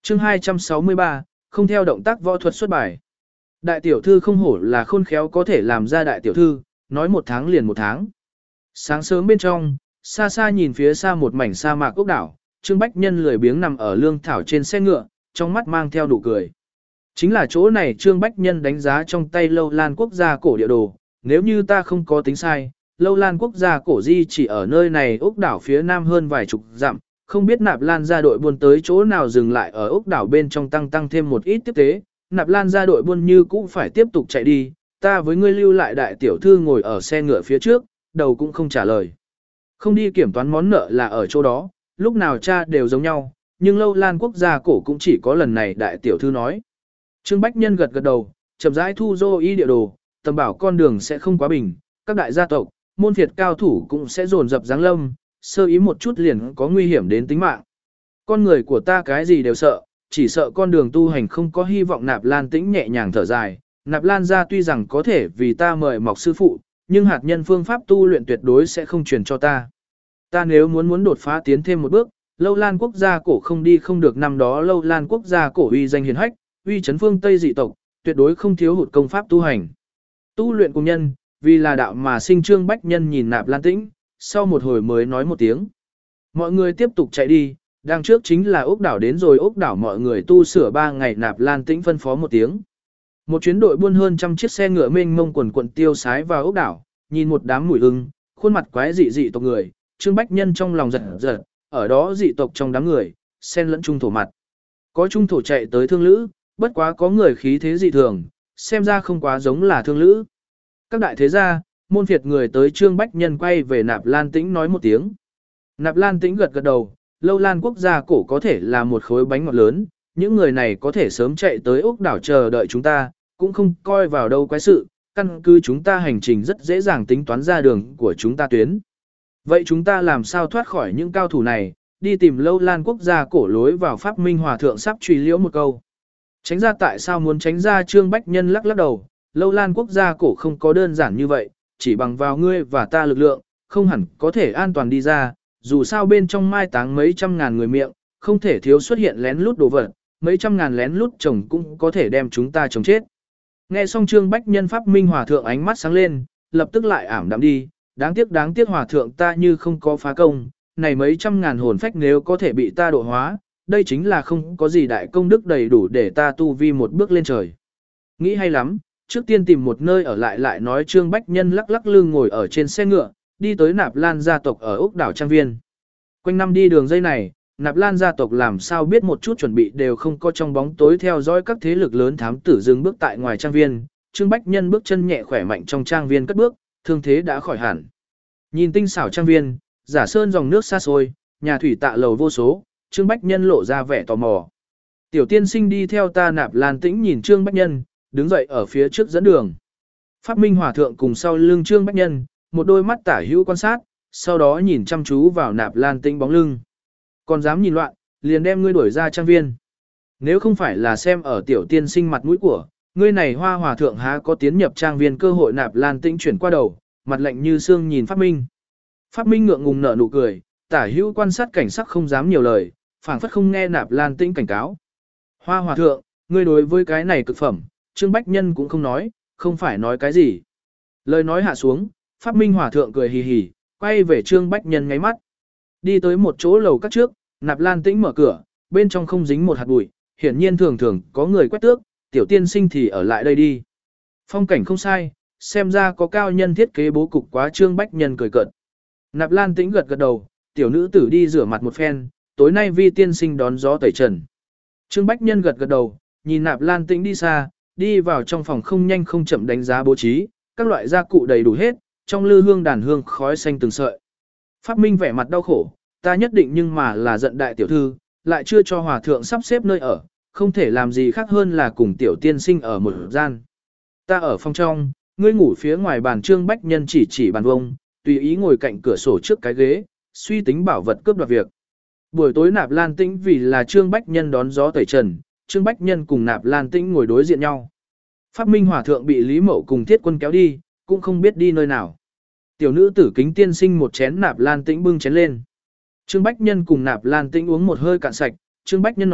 chương 263, không theo động tác võ thuật xuất bài. Đại tiểu thư không hổ là khôn khéo có thể làm ra đại tiểu thư, nói 1 tháng liền 1 tháng. Sáng sớm bên trong, xa xa nhìn phía xa một mảnh sa mạc ốc đảo, Trương Bách Nhân lười biếng nằm ở lương thảo trên xe ngựa, trong mắt mang theo nụ cười. Chính là chỗ này Trương Bách Nhân đánh giá trong tay Lâu Lan quốc gia cổ địa đồ, nếu như ta không có tính sai, Lâu Lan quốc gia cổ di chỉ ở nơi này ốc đảo phía nam hơn vài chục dặm, không biết Nạp Lan gia đội buôn tới chỗ nào dừng lại ở ốc đảo bên trong tăng thêm một ít tiếp tế, Nạp Lan gia đội buôn như cũng phải tiếp tục chạy đi, ta với ngươi lưu lại đại tiểu thư ngồi ở xe ngựa phía trước, đầu cũng không trả lời. Không đi kiểm toán món nợ là ở chỗ đó, lúc nào cha đều giống nhau, nhưng Lâu Lan quốc gia cổ cũng chỉ có lần này đại tiểu thư nói. Trương Bách Nhân gật gật đầu, chậm rãi thu dô y địa đồ, tầm bảo con đường sẽ không quá bình, các đại gia tộc, môn phiệt cao thủ cũng sẽ dồn dập giáng lâm, sơ ý một chút liền có nguy hiểm đến tính mạng. Con người của ta cái gì đều sợ, chỉ sợ con đường tu hành không có hy vọng. Nạp Lan Tĩnh nhẹ nhàng thở dài, Nạp Lan gia tuy rằng có thể vì ta mời mọc sư phụ, nhưng hạt nhân phương pháp tu luyện tuyệt đối sẽ không truyền cho ta. Ta nếu muốn đột phá tiến thêm một bước, Lâu Lan quốc gia cổ không đi không được. Năm đó Lâu Lan quốc gia cổ uy danh hiển hách, uy chấn phương Tây dị tộc, tuyệt đối không thiếu hụt công pháp tu hành. Tu luyện cùng nhân, vì là đạo mà sinh. Trương Bách Nhân nhìn Nạp Lan Tĩnh, sau một hồi mới nói một tiếng. Mọi người tiếp tục chạy đi, đằng trước chính là ốc đảo đến rồi. Ốc đảo mọi người tu sửa 3 ngày. Nạp Lan Tĩnh phân phó một tiếng. Một chuyến đội buôn hơn trăm chiếc xe ngựa mênh mông quần quận tiêu sái vào ốc đảo, nhìn một đám mùi ưng, khuôn mặt quái dị tộc người, Trương Bách Nhân trong lòng giật giật, ở đó dị tộc trong đám người, xen lẫn trung thổ mặt. Có trung thổ chạy tới thương lữ, bất quá có người khí thế dị thường, xem ra không quá giống là thương lữ. Các đại thế gia, môn phiệt người tới. Trương Bách Nhân quay về Nạp Lan Tĩnh nói một tiếng. Nạp Lan Tĩnh gật gật đầu, Lâu Lan quốc gia cổ có thể là một khối bánh ngọt lớn, những người này có thể sớm chạy tới ốc đảo chờ đợi chúng ta, cũng không coi vào đâu quái sự, căn cứ chúng ta hành trình rất dễ dàng tính toán ra đường của chúng ta tuyến. Vậy chúng ta làm sao thoát khỏi những cao thủ này, đi tìm Lâu Lan quốc gia cổ lối vào. Pháp Minh Hòa thượng sắp truy liễu một câu. Tránh ra tại sao muốn tránh ra? Trương Bách Nhân lắc đầu, Lâu Lan quốc gia cổ không có đơn giản như vậy, chỉ bằng vào ngươi và ta lực lượng, không hẳn có thể an toàn đi ra, dù sao bên trong mai táng mấy trăm ngàn người miệng, không thể thiếu xuất hiện lén lút đồ vật, mấy trăm ngàn lén lút chồng cũng có thể đem chúng ta chồng chết. Nghe xong Trương Bách Nhân Pháp Minh Hòa thượng ánh mắt sáng lên, lập tức lại ảm đạm đi, đáng tiếc Hòa thượng ta như không có phá công, này mấy trăm ngàn hồn phách nếu có thể bị ta độ hóa, đây chính là không có gì đại công đức đầy đủ để ta tu vi một bước lên trời. Nghĩ hay lắm, trước tiên tìm một nơi ở lại nói. Trương Bách Nhân lắc lưng ngồi ở trên xe ngựa, đi tới Nạp Lan gia tộc ở ốc đảo Trang Viên. Quanh năm đi đường dây này, Nạp Lan gia tộc làm sao biết một chút chuẩn bị đều không có. Trong bóng tối theo dõi các thế lực lớn thám tử dừng bước tại ngoài trang viên. Trương Bách Nhân bước chân nhẹ khỏe mạnh trong trang viên cất bước, thương thế đã khỏi hẳn. Nhìn tinh xảo trang viên, giả sơn dòng nước xa xôi, nhà thủy tạ lầu vô số, Trương Bách Nhân lộ ra vẻ tò mò. Tiểu tiên sinh đi theo ta. Nạp Lan Tĩnh nhìn Trương Bách Nhân, đứng dậy ở phía trước dẫn đường. Pháp Minh Hòa thượng cùng sau lưng Trương Bách Nhân, một đôi mắt tả hữu quan sát, sau đó nhìn chăm chú vào Nạp Lan Tĩnh bóng lưng. Còn dám nhìn loạn, liền đem ngươi đuổi ra trang viên. Nếu không phải là xem ở tiểu tiên sinh mặt mũi của, ngươi này Hoa Hòa thượng há có tiến nhập trang viên cơ hội. Nạp Lan Tĩnh chuyển qua đầu, mặt lạnh như xương nhìn Pháp Minh. Pháp Minh ngượng ngùng nở nụ cười, tả hữu quan sát cảnh sắc không dám nhiều lời, phảng phất không nghe Nạp Lan Tĩnh cảnh cáo. Hoa Hòa thượng, ngươi đối với cái này cực phẩm, Trương Bách Nhân cũng không nói, không phải nói cái gì. Lời nói hạ xuống, Pháp Minh Hòa thượng cười hì hì, quay về Trương Bách Nhân ngáy mắt. Đi tới một chỗ lầu các trước, Nạp Lan Tĩnh mở cửa, bên trong không dính một hạt bụi, hiển nhiên thường có người quét tước, tiểu tiên sinh thì ở lại đây đi. Phong cảnh không sai, xem ra có cao nhân thiết kế bố cục quá. Trương Bách Nhân cười cợt. Nạp Lan Tĩnh gật đầu, tiểu nữ tử đi rửa mặt một phen, tối nay vi tiên sinh đón gió tẩy trần. Trương Bách Nhân gật đầu, nhìn Nạp Lan Tĩnh đi xa, đi vào trong phòng không nhanh không chậm đánh giá bố trí, các loại gia cụ đầy đủ hết, trong lư hương đàn hương khói xanh từng sợi. Pháp Minh vẻ mặt đau khổ, ta nhất định nhưng mà là giận đại tiểu thư, lại chưa cho hòa thượng sắp xếp nơi ở, không thể làm gì khác hơn là cùng tiểu tiên sinh ở một gian. Ta ở phòng trong, ngươi ngủ phía ngoài bàn. Trương Bách Nhân chỉ bàn vông, tùy ý ngồi cạnh cửa sổ trước cái ghế, suy tính bảo vật cướp đoạt việc. Buổi tối Nạp Lan Tĩnh vì là Trương Bách Nhân đón gió tẩy trần, Trương Bách Nhân cùng Nạp Lan Tĩnh ngồi đối diện nhau. Pháp Minh Hòa thượng bị Lý Mậu cùng Thiết Quân kéo đi, cũng không biết đi nơi nào. Tiểu nữ tử Kính tiên sinh một chén Nạp Lan Tĩnh bưng chén lên. Trương Bách Nhân cùng Nạp Lan Tĩnh uống một hơi cạn sạch, Trương Bách Nhân nói,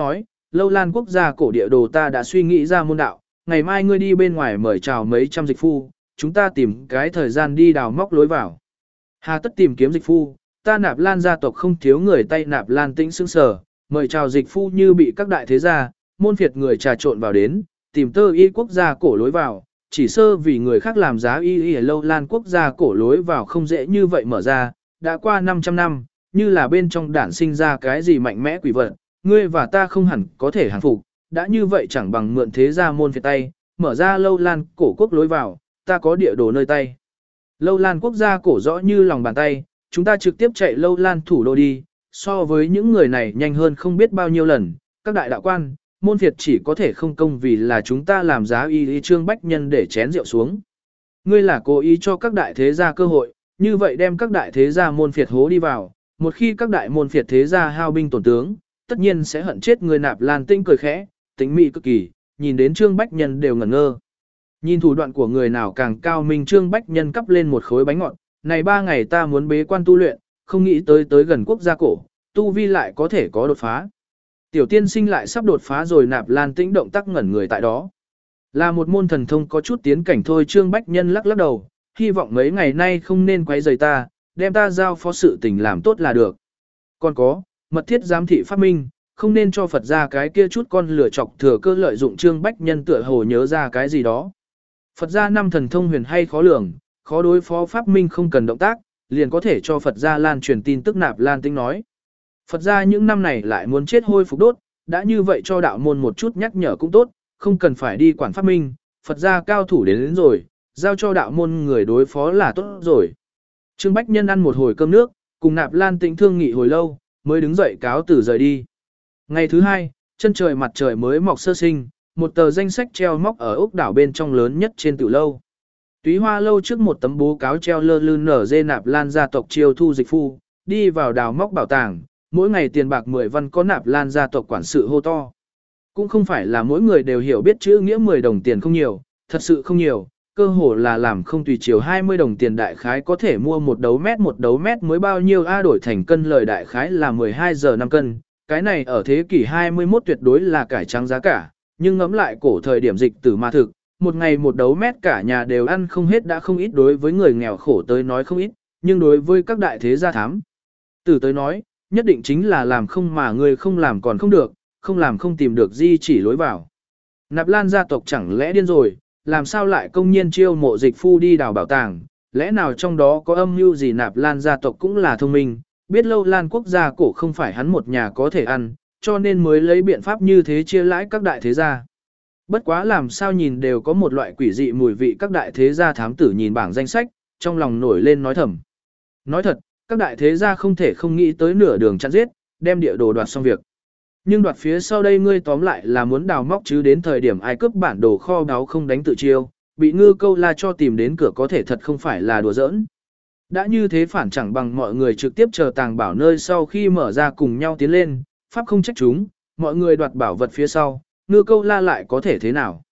Lâu Lan quốc gia cổ địa đồ ta đã suy nghĩ ra môn đạo, ngày mai ngươi đi bên ngoài mời chào mấy trăm dịch phu, chúng ta tìm cái thời gian đi đào móc lối vào. Hà tất tìm kiếm dịch phu, ta Nạp Lan gia tộc không thiếu người tay Nạp Lan Tĩnh sững sờ, mời chào dịch phu như bị các đại thế gia, môn phiệt người trà trộn vào đến, tìm tơ y quốc gia cổ lối vào, chỉ sơ vì người khác làm giá y ở Lâu Lan quốc gia cổ lối vào không dễ như vậy mở ra, đã qua 500 năm, như là bên trong đản sinh ra cái gì mạnh mẽ quỷ vật, ngươi và ta không hẳn có thể hàng phục, đã như vậy chẳng bằng mượn thế gia môn phiệt tay, mở ra Lâu Lan cổ quốc lối vào, ta có địa đồ nơi tay. Lâu Lan quốc gia cổ rõ như lòng bàn tay, chúng ta trực tiếp chạy Lâu Lan thủ đô đi, so với những người này nhanh hơn không biết bao nhiêu lần, các đại đạo quan, môn phiệt chỉ có thể không công vì là chúng ta làm giá y Trương Bách Nhân để chén rượu xuống. Ngươi là cố ý cho các đại thế gia cơ hội, như vậy đem các đại thế gia môn phiệt hố đi vào, một khi các đại môn phiệt thế gia hao binh tổn tướng, tất nhiên sẽ hận chết người Nạp Lan Tĩnh cười khẽ, tính mị cực kỳ, nhìn đến Trương Bách Nhân đều ngẩn ngơ. Nhìn thủ đoạn của người nào càng cao minh, Trương Bách Nhân cắp lên một khối bánh ngọt, này 3 ngày ta muốn bế quan tu luyện, không nghĩ tới gần quốc gia cổ, tu vi lại có thể có đột phá. Tiểu tiên sinh lại sắp đột phá rồi. Nạp Lan Tĩnh động tác ngẩn người tại đó. Là một môn thần thông có chút tiến cảnh thôi. Trương Bách Nhân lắc lắc đầu, hy vọng mấy ngày nay không nên quấy rầy ta, đem ta giao phó sự tình làm tốt là được. Còn có, mật thiết giám thị phát minh, không nên cho Phật ra cái kia chút con lửa chọc thừa cơ lợi dụng. Trương Bách Nhân tựa hồ nhớ ra cái gì đó. Phật gia 5 thần thông huyền hay khó lường, khó đối phó phát minh không cần động tác, liền có thể cho Phật gia lan truyền tin tức. Nạp Lan Tĩnh nói. Phật gia những năm này lại muốn chết hôi phục đốt, đã như vậy cho đạo môn một chút nhắc nhở cũng tốt, không cần phải đi quản phát minh, Phật gia cao thủ đến rồi, giao cho đạo môn người đối phó là tốt rồi. Trương Bách Nhân ăn một hồi cơm nước, cùng Nạp Lan Tĩnh thương nghị hồi lâu, mới đứng dậy cáo từ rời đi. Ngày thứ 2, chân trời mặt trời mới mọc sơ sinh, một tờ danh sách treo móc ở ốc đảo bên trong lớn nhất trên tiểu lâu. Túy Hoa lâu trước một tấm bố cáo treo lơ lửng nở dê Nạp Lan gia tộc chiêu thu dịch phu, đi vào đào móc bảo tàng, mỗi ngày tiền bạc 10 văn có Nạp Lan gia tộc quản sự hô to. Cũng không phải là mỗi người đều hiểu biết chữ nghĩa 10 đồng tiền không nhiều, thật sự không nhiều, cơ hồ là làm không tùy chiều 20 đồng tiền đại khái có thể mua một đấu mét mới bao nhiêu đổi thành cân lời đại khái là 12 giờ 5 cân, cái này ở thế kỷ 21 tuyệt đối là cải trắng giá cả, nhưng ngẫm lại cổ thời điểm dịch tử ma thực, một ngày một đấu mét cả nhà đều ăn không hết đã không ít, đối với người nghèo khổ tới nói không ít, nhưng đối với các đại thế gia thám tử tới nói, nhất định chính là làm không mà người không làm còn không được, không làm không tìm được di chỉ lối vào. Nạp Lan gia tộc chẳng lẽ điên rồi, làm sao lại công nhiên chiêu mộ dịch phu đi đào bảo tàng, lẽ nào trong đó có âm mưu gì? Nạp Lan gia tộc cũng là thông minh, biết Lâu Lan quốc gia cổ không phải hắn một nhà có thể ăn, cho nên mới lấy biện pháp như thế chia lãi các đại thế gia. Bất quá làm sao nhìn đều có một loại quỷ dị mùi vị. Các đại thế gia thám tử nhìn bảng danh sách, trong lòng nổi lên nói thầm. Nói thật, các đại thế gia không thể không nghĩ tới nửa đường chặn giết, đem địa đồ đoạt xong việc. Nhưng đoạt phía sau đây ngươi tóm lại là muốn đào móc chứ, đến thời điểm ai cướp bản đồ kho báu không đánh tự chiêu, bị Ngư Câu La cho tìm đến cửa có thể thật không phải là đùa giỡn. Đã như thế phản chẳng bằng mọi người trực tiếp chờ tàng bảo nơi sau khi mở ra cùng nhau tiến lên, pháp không trách chúng, mọi người đoạt bảo vật phía sau, Ngư Câu La lại có thể thế nào.